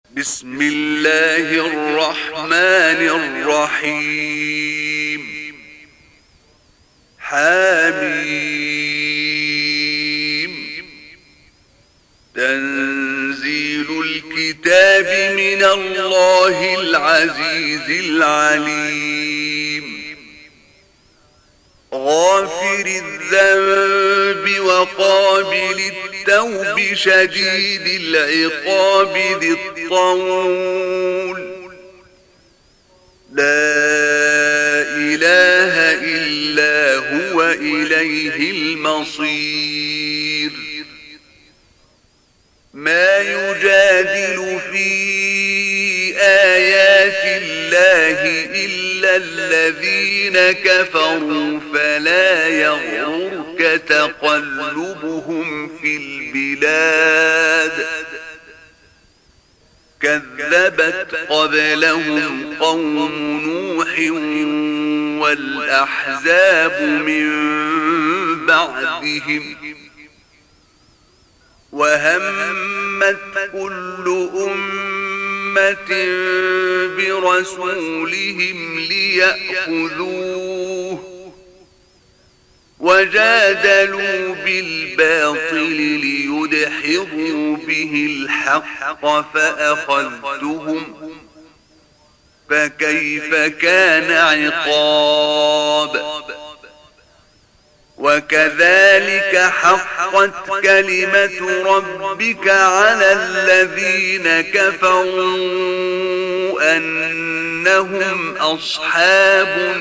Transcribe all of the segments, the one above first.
بسم الله الرحمن الرحيم. حميم. تنزيل الكتاب من الله العزيز العليم. غافر الذنب وقابل التوب شديد العقاب ذي الطول. لا إله إلا هو إليه المصير. ما يجادل في آيات الله إلا الذين كفروا فلا يغررك تقلبهم في البلاد. كذبت قبلهم قوم نوح والأحزاب من بعدهم. وهمت كل أمة برسولهم ليأخذوه وجادلوا بالباطل ليدحضوا به الحق فأخذتهم. فكيف كان عقاب؟ وكذلك حقت كلمة ربك على الذين كفروا أنهم أصحاب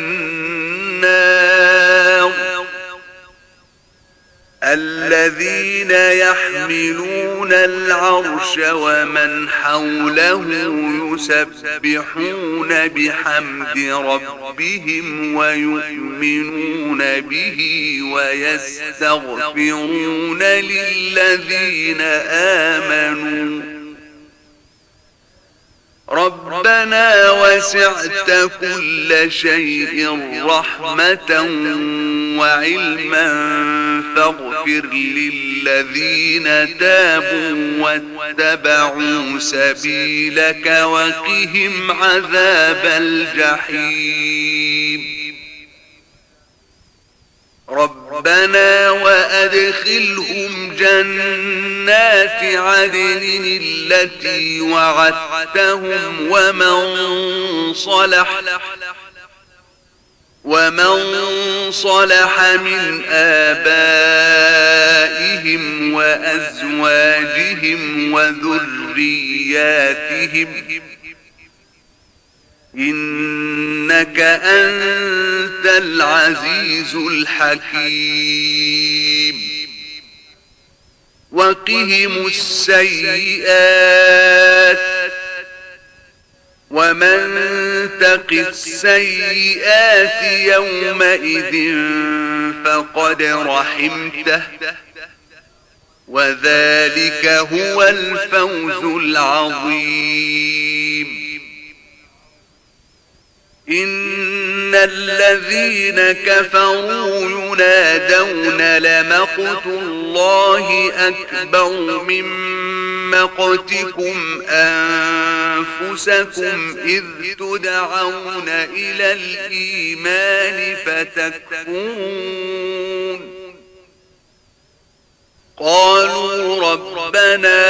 النار. الذين يحملون العرش ومن حوله يسبحون بحمد ربهم ويؤمنون به ويستغفرون للذين آمنوا ربنا وسعت كل شيء رحمة وعلما فاغفر للذين تابوا واتبعوا سبيلك وقهم عذاب الجحيم. ربنا وأدخلهم جنات عدن التي وعدتهم ومن صلح من آبائهم وأزواجهم وذرياتهم إنك أنت العزيز الحكيم. وقهم السيئات ومن تق السيئات يومئذ فقد رحمته وذلك هو الفوز العظيم. إن الذين كفروا ينادون لمقت الله أكبر من مقتكم أنفسكم إذ تدعون إلى الإيمان فتكفرون. قالوا ربنا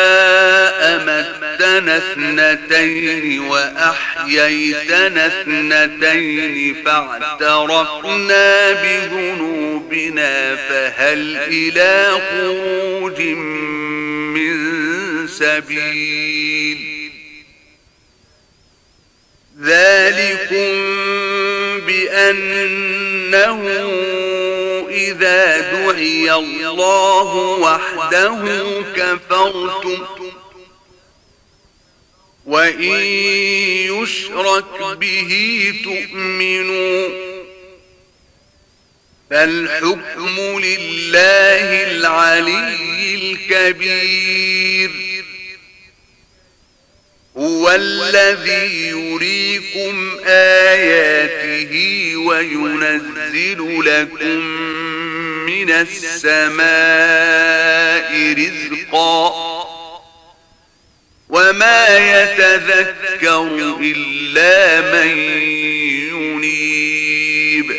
أمتنا اثنتين وأحييتنا اثنتين فاعترفنا بذنوبنا فهل إلى خروج من سبيل. ذلكم بأنه إذا دعي الله وحده كفرتم وإن يشرك به تؤمنوا. فالحكم لله العلي الكبير. هو الذي يريكم آياته وينزل لكم من السماء رزقا وما يتذكر إلا من ينيب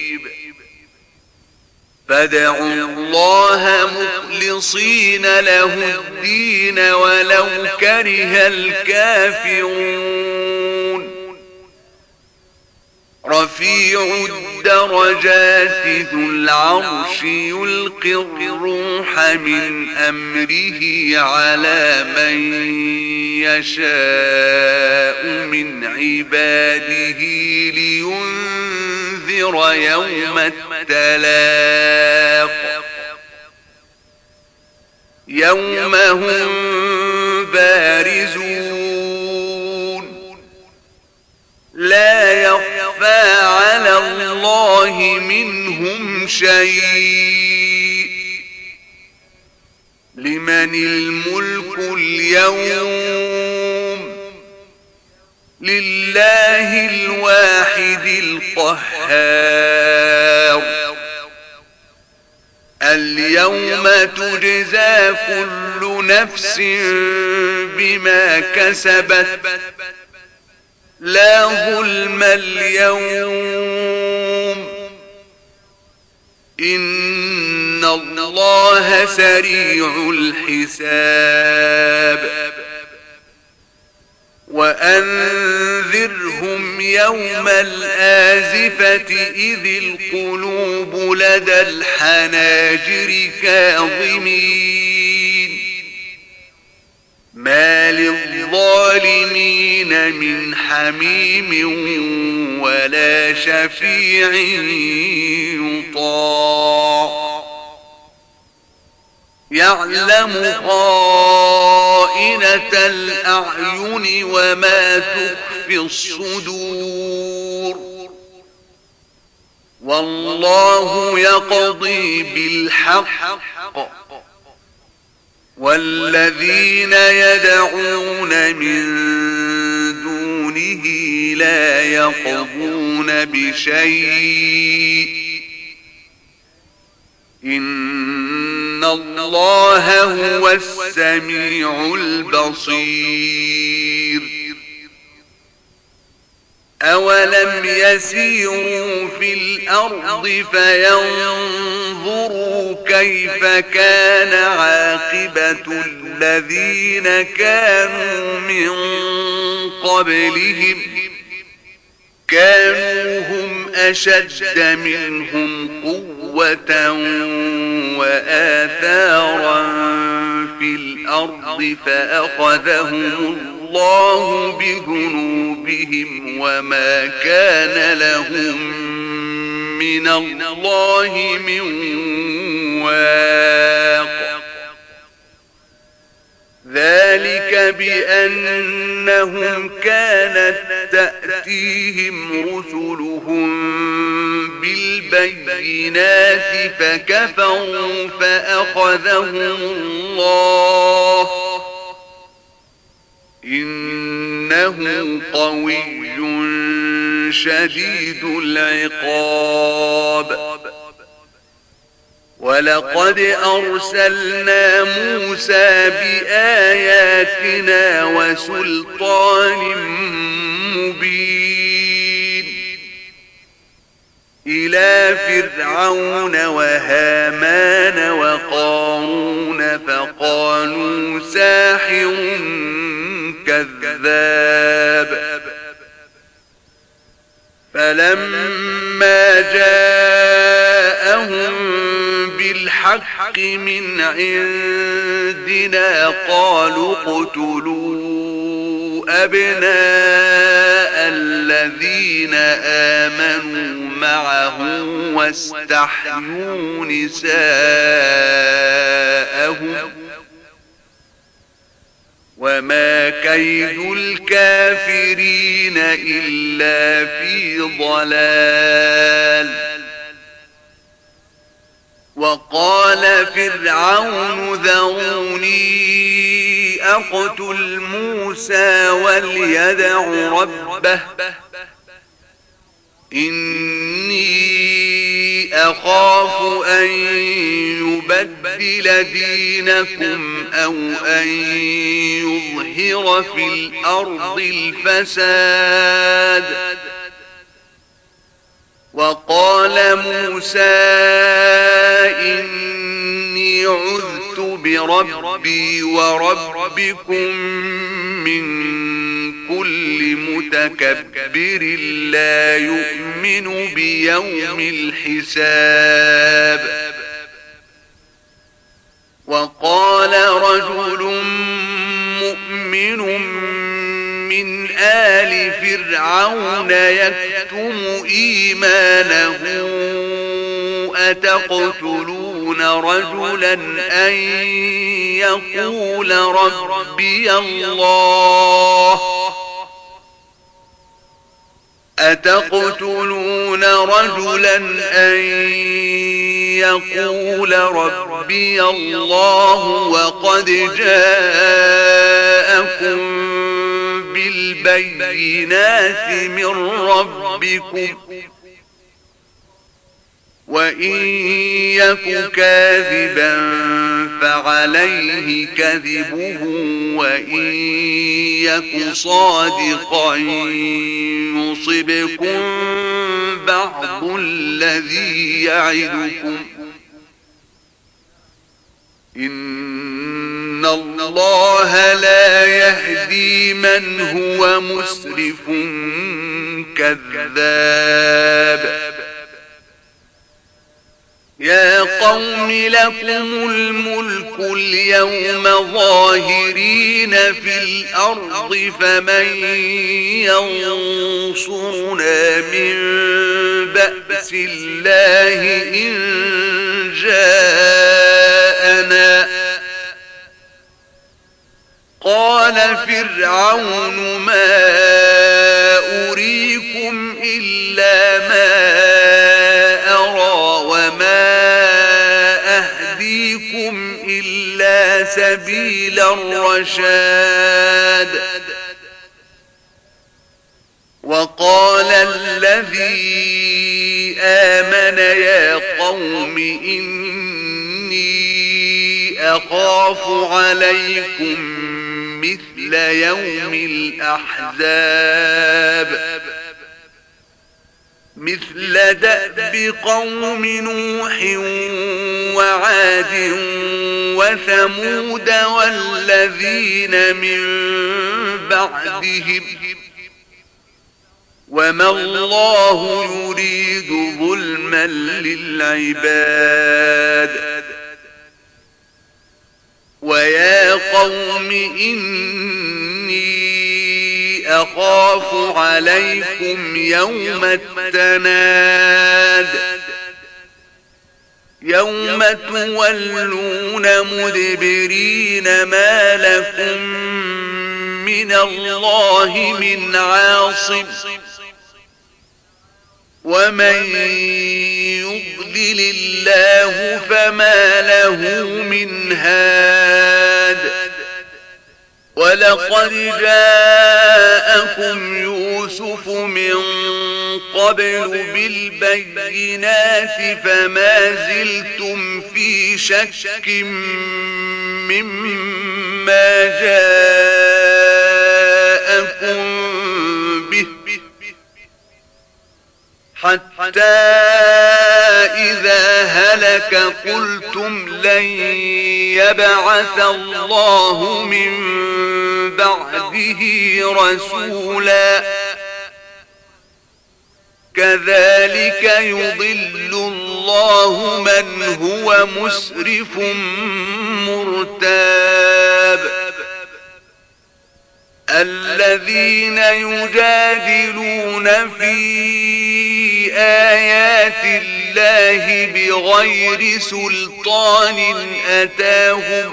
فادعوا الله مخلصين له الدين ولو كره الكافرون رفيع الدرجات ذو العرش يلقي الروح من أمره على من يشاء من عباده لينذر يوم التلاق يوم هم بارزون لا يخفى على الله منهم شيء لمن الملك اليوم لله الواحد القهار اليوم تجزى كل نفس بما كسبت لا ظلم اليوم إن الله سريع الحساب وأنذرهم يوم الآزفة إذ القلوب لدى الحناجر كاظمين ما للظالمين من حميم ولا شفيع يطاع يعلم خائنة الأعين وما تخفي الصدور والله يقضي بالحق والذين يدعون من دونه لا يقضون بشيء إن الله هو السميع البصير أولم يسيروا في الأرض فينظروا كيف كان عاقبة الذين كانوا من قبلهم كانوا هم أشد منهم قوة وآثارا في الأرض فأخذهم الله بذنوبهم وما كان لهم من الله من واق ذلك بأنهم كانت تأتيهم رسلهم بالبينات فكفروا فأخذهم الله إنه قوي شديد العقاب ولقد أرسلنا موسى بآياتنا وسلطان مبين إلى فرعون وهامان وقارون فقالوا ساحر كذاب فلما جاءهم بالحق من عندنا قالوا اقتلوا أبناء الذين آمنوا معه واستحيوا نساءهم وما كيد الكافرين إلا في ضلال وقال فرعون ذروني أقتل موسى وليدع ربه إني أخاف أن يبدل دينكم أو أن يظهر في الأرض الفساد. وقال موسى إني عذت بربي وربكم من كل متكبر لا يؤمن بيوم الحساب. وقال رجل مؤمن من آل فرعون يكتم إيمانه أتقتلون رجلا أن يقول ربي الله أتقتلون رجلا أن يقول ربي الله وقد جاءكم بالبينات من ربكم وإن يك كاذبا فعليه كذبه وإن يك صادقا يصبكم بعض الذي يعدكم إن الله لا يهدي من هو مسرف كذاب. يا قوم لكم الملك اليوم ظاهرين في الأرض فمن ينصرنا من بأس الله إن جاءنا. قال فرعون ما أريكم إلا ما أرى وما أهديكم إلا سبيل الرشاد. وقال الذي آمن يا قوم إني أخاف عليكم مثل يوم الأحزاب مثل دأب قوم نوح وعاد وثمود والذين من بعدهم وما الله يريد ظلما للعباد. ويا قوم إني أخاف عليكم يوم التناد يوم تولون مدبرين ما لكم من الله من عاصم ومن يضلل الله فما له من هاد. ولقد جاءكم يوسف من قبل بالبينات فما زلتم في شك مما جاءكم به حتى إذا هلك قلتم لن يبعث الله من بعده رسولا كذلك يضل الله من هو مسرف مرتاب. الذين يجادلون في آيات الله بغير سلطان أتاهم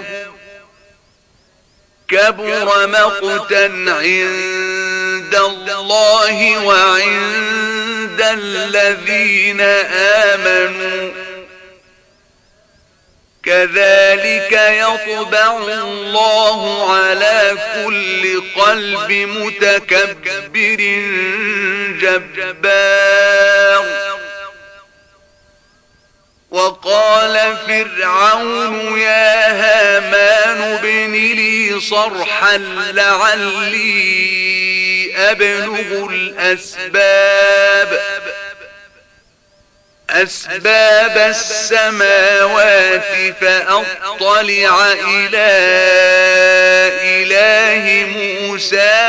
كبر مقتا عند الله وعند الذين آمنوا كذلك يطبع الله على كل قلب متكبر جبار. وقال فرعون يا هامان ابن لي صرحا لعلي أبلغ أسباب السماوات فأطلع إلى إله موسى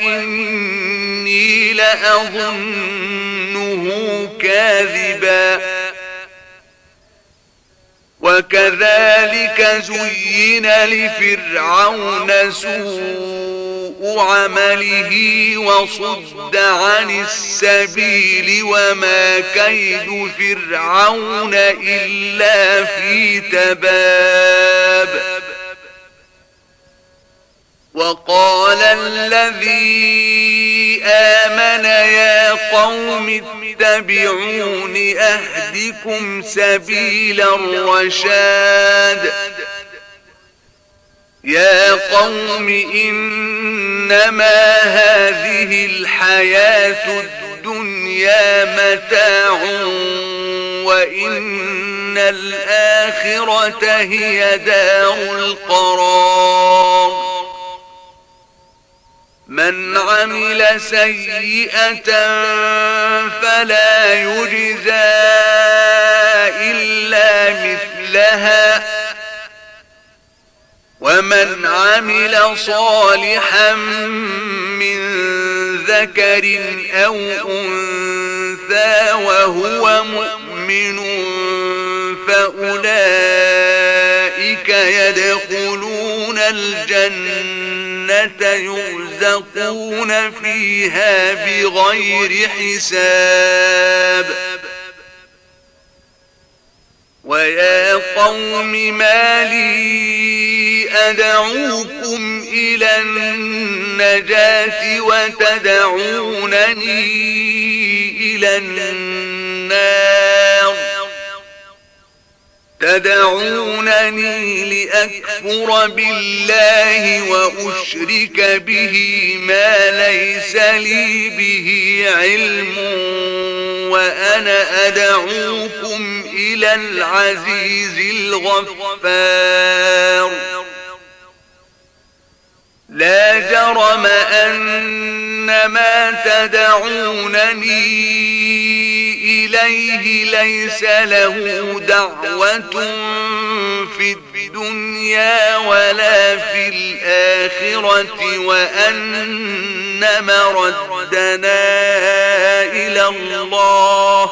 وإني لأظنه كاذبا. وكذلك زين لفرعون سوء عمله وصد عن السبيل وما كيد فرعون إلا في تباب. وقال الذي آمن يا قوم اتبعون أهدكم سبيل الرشاد. يا قوم إنما هذه الحياة الدنيا متاع وإن الآخرة هي دار القرار. من عمل سيئة فلا يجزى إلا مثلها ومن عمل صالحا من ذكر أو أنثى وهو مؤمن فأولئك يدخلون الجنة يرزقون فيها بغير حساب. ويا قوم ما لي أدعوكم إلى النجاة وتدعونني إلى النار. تدعونني لأكفر بالله وأشرك به ما ليس لي به علم وأنا أدعوكم إلى العزيز الغفار. لا جرم أن ما تدعونني إليه ليس له دعوة في الدنيا ولا في الآخرة وأن مردنا إلى الله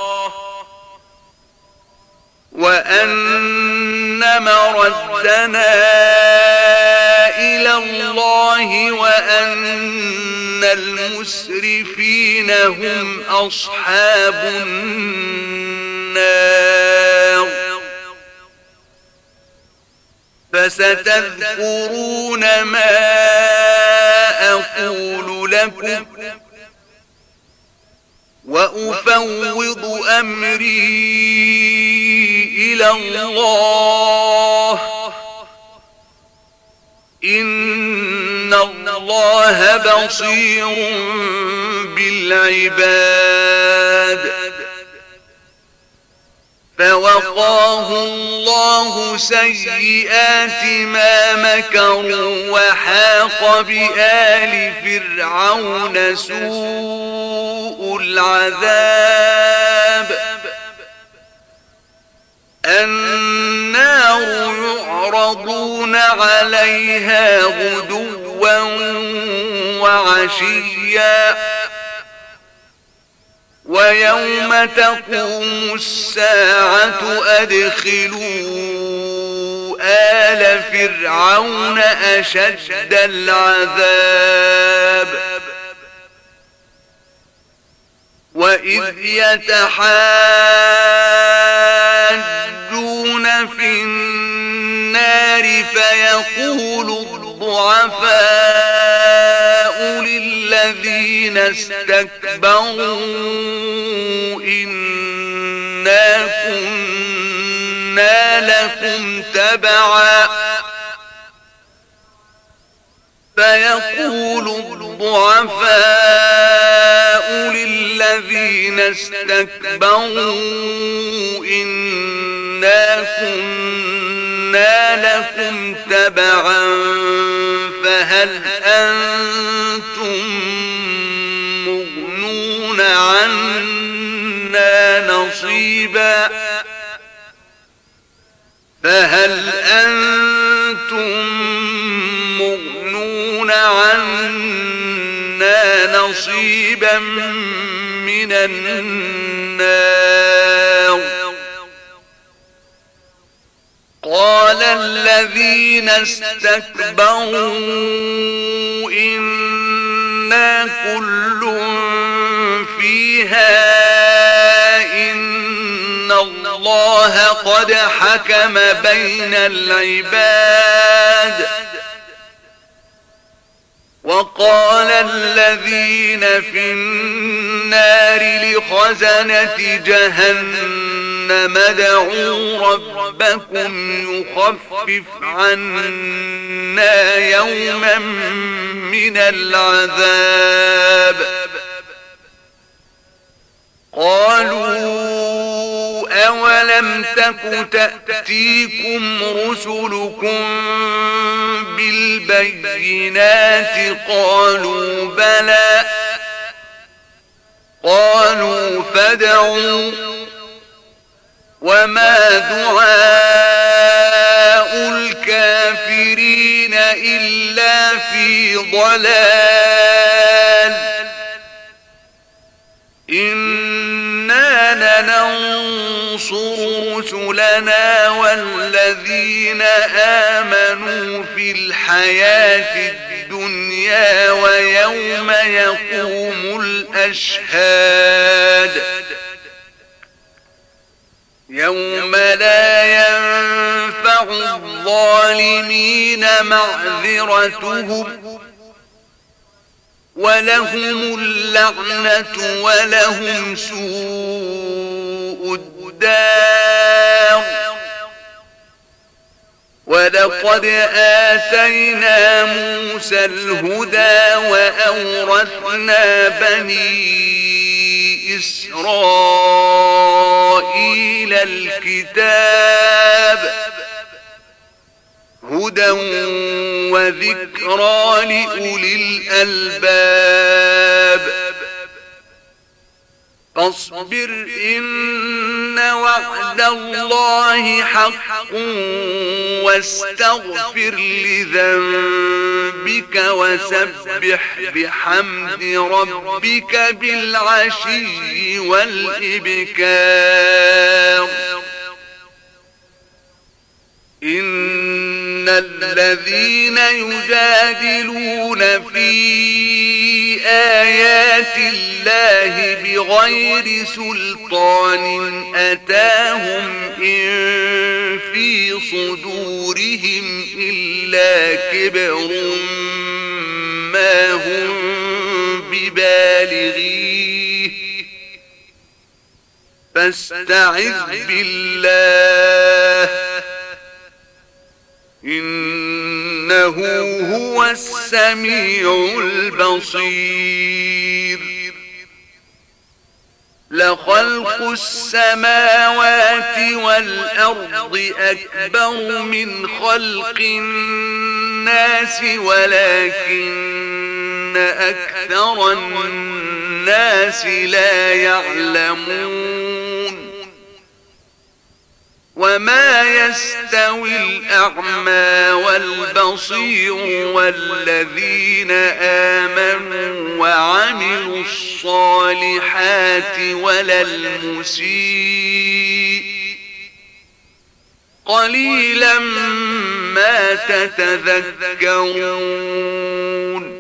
وأن المسرفين هم أصحاب النار. فستذكرون ما أقول لكم وأفوض أمري إلى الله إن الله بصير بالعباد. فوقاه الله سيئات ما مكروا وحاق بآل فرعون سوء العذاب. النار يعرضون عليها غدوا وعشيا ويوم تقوم الساعة أدخلوا آل فرعون أشد العذاب. وإذ يتحاجون في النار فيقول الضعفاء للذين استكبروا إنا كنا لكم تبعا. فيقول الضعفاء للذين استكبروا إنا كنا لكم تبعا فهل أنتم مغنون عنا نصيبا من النار قال الذين استكبروا إنا كل فيها إن الله قد حكم بين العباد وقال الذين في النار لخزنة جهنم ادعوا ربكم يخفف عنا يوما من العذاب قالوا أولم تك تأتيكم رسلكم بالبينات قالوا بلى قالوا فادعوا وما دعاء الكافرين إلا في ضلال إنا لننصر رسلنا والذين آمنوا في الحياة الدنيا ويوم يقوم الأشهاد يوم لا ينفع الظالمين معذرتهم ولهم اللعنة ولهم سوء الدار ولقد آتينا موسى الهدى وأورثنا بني إسرائيل الكتاب هدى وذكرى لأولي الألباب فاصبر إن وعد الله حق واستغفر لذنبك وسبح بحمد ربك بالعشي والإبكار إن الذين يجادلون في آيات الله بغير سلطان أتاهم إن في صدورهم إلا كبر ما هم ببالغيه فاستعذ بالله إنه هو السميع البصير لخلق السماوات والأرض أكبر من خلق الناس ولكن أكثر الناس لا يعلمون وما يستوي الأعمى والبصير والذين آمنوا وعملوا الصالحات ولا المسيء قليلا ما تتذكرون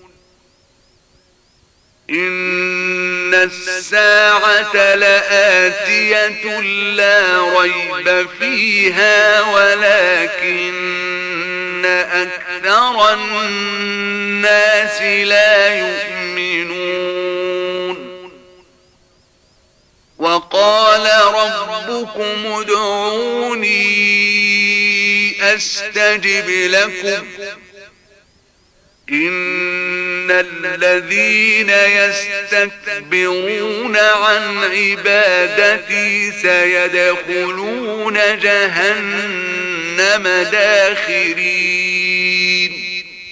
إن الساعة لآتية لا ريب فيها ولكن أكثر الناس لا يؤمنون وقال ربكم ادعوني أستجب لكم إن الذين يستكبرون عن عبادتي سيدخلون جهنم داخرين.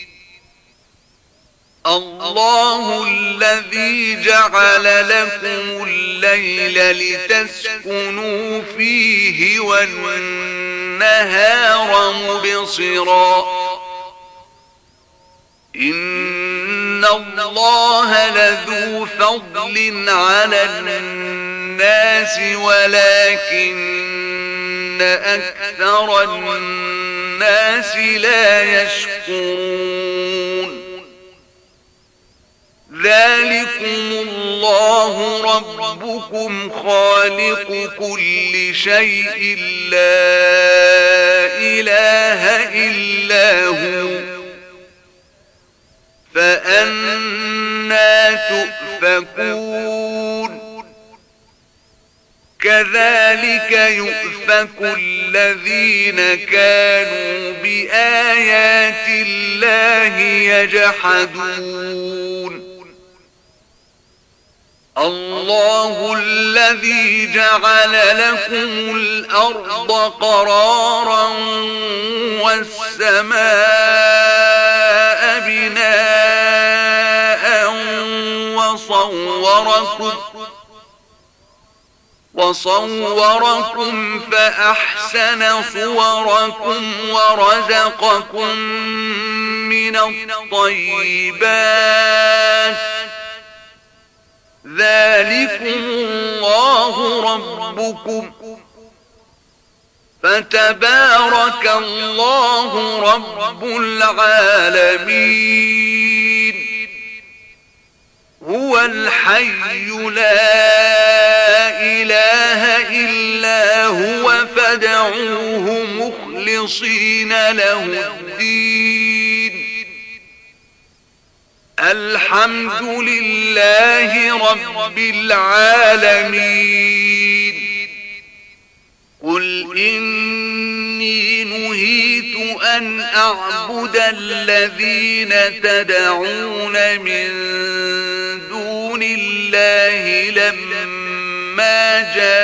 الله الذي جعل لكم الليل لتسكنوا فيه والنهار مبصرا إن الله لذو فضل على الناس ولكن أكثر الناس لا يشكرون. ذلكم الله ربكم خالق كل شيء لا إله إلا هو فأنى تؤفكون. كذلك يؤفك الذين كانوا بآيات الله يجحدون. الله الذي جعل لكم الأرض قرارا والسماء بناء وصوركم فأحسن صوركم ورزقكم من الطيبات. ذلكم الله ربكم فتبارك الله رب العالمين. هو الحي لا إله إلا هو فادعوه مخلصين له الدين. الحمد لله رب العالمين. قل إني نهيت أن أعبد الذين تدعون من دون الله لما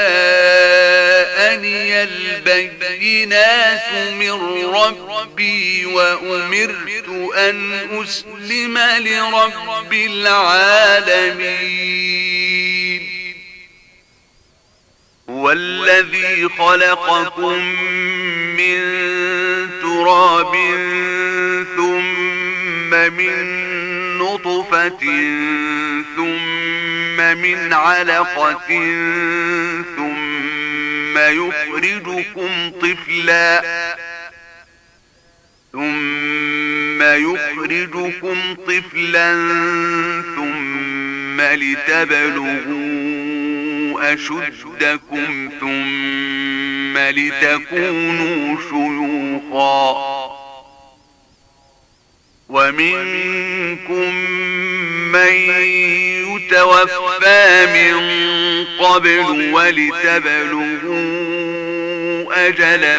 جاءني البينات من ربي وأمرت أن أسلم لرب العالمين. هو الذي خلقكم من تراب ثم من نطفة ثم من علقة ثم يخرجكم طفلا ثم لتبلغوا أشدكم ثم لتكونوا شيوخا. ومنكم من يتوفى من قبل ولتبلغوا أجلا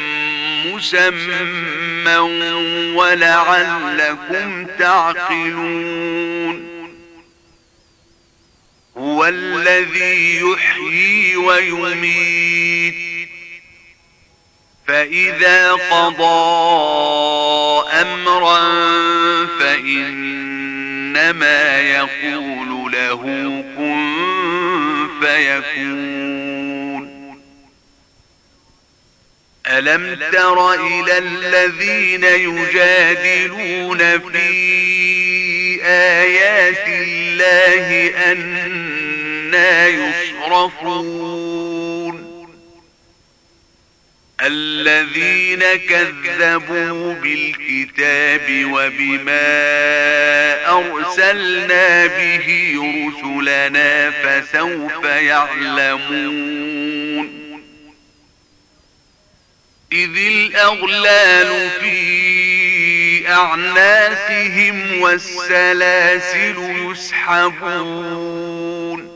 مسمى ولعلكم تعقلون. هو الذي يحيي ويميت فإذا قضى أمرا فإنما يقول له كن فيكون. ألم تر إلى الذين يجادلون في آيات الله أنى يصرفون. الذين كذبوا بالكتاب وبما أرسلنا به رسلنا فسوف يعلمون. إذ الأغلال في أعناقهم والسلاسل يسحبون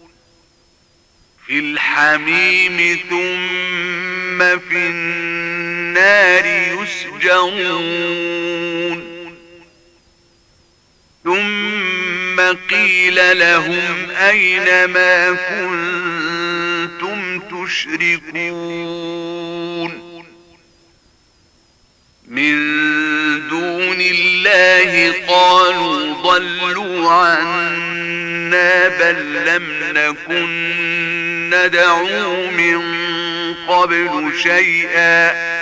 في الحميم ثم في النار يسجرون. ثم قيل لهم أين ما كنتم تشركون من دون الله؟ قالوا ضلوا عنا بل لم نكن ندعو من قبل شيئا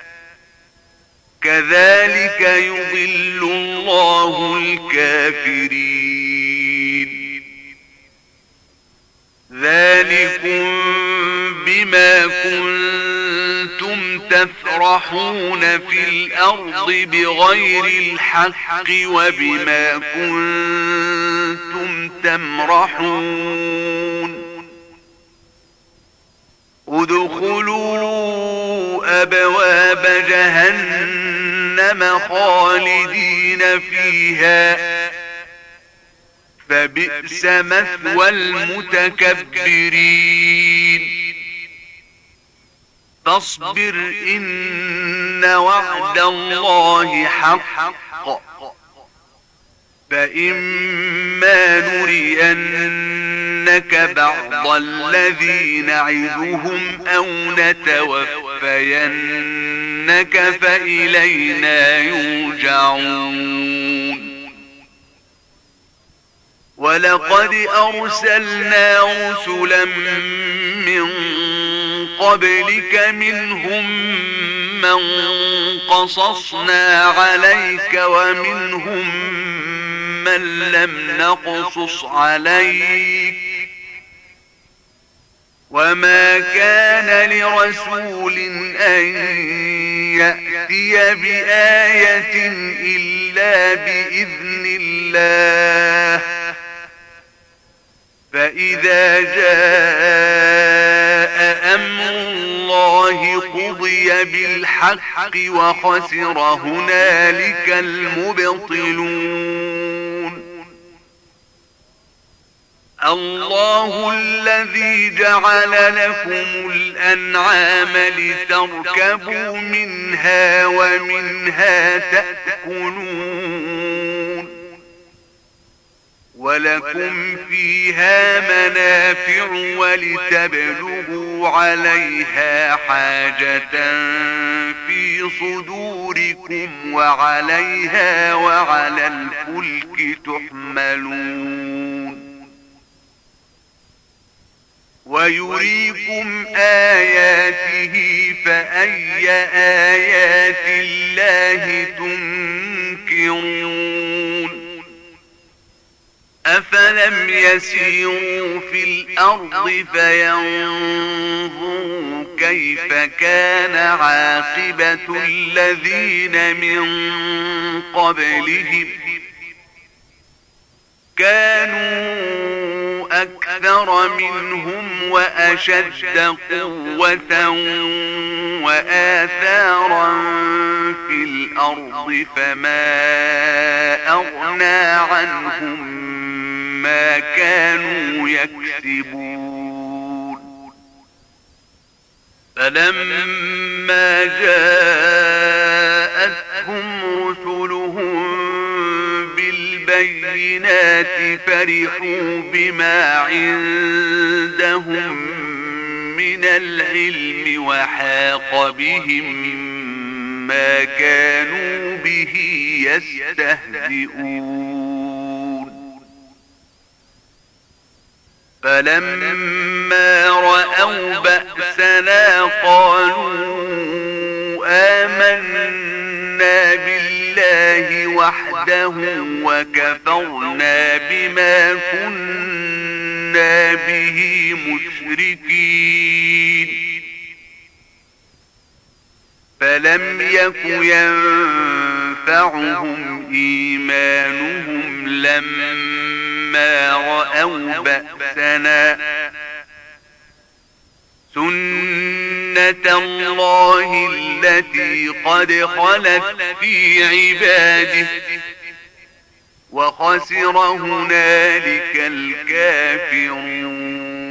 كذلك يضل الله الكافرين. ذلكم بما كنتم تفرحون في الأرض بغير الحق وبما كنتم تمرحون. ادخلوا أبواب جهنم خالدين فيها فبئس مثوى المتكبرين. فاصبر إن وعد الله حق فإما نرينك بعض الذي نعدهم أو نتوفينك فإلينا يرجعون. ولقد أرسلنا رسلا من قبلك منهم من قصصنا عليك ومنهم من لم نقصص عليك وما كان لرسول أن يأتي بآية إلا بإذن الله فإذا جاء أمر الله قضي بالحق وخسر هنالك المبطلون. الله الذي جعل لكم الأنعام لتركبوا منها ومنها تأكلون ولكم فيها منافع ولتبلغوا عليها حاجة في صدوركم وعليها وعلى الفلك تحملون. ويريكم آياته فأي آيات الله تنكرون. أفلم يسيروا في الأرض فينظروا كيف كان عاقبة الذين من قبلهم كانوا أكثر منهم وأشد قوة وآثارا في الأرض فما أغنى عنهم ما كانوا يكسبون. فلما جاءتهم رسلهم بالبينات فرحوا بما عندهم من العلم وحاق بهم ما كانوا به يستهزئون. فلما رأوا بأسنا قالوا آمنا بالله وحده وكفرنا بما كنا به مشركين. فلم يك ينفعهم إيمانهم لما رأوا بأسنا سنة الله التي قد خلت في عباده وخسر هنالك الكافرون.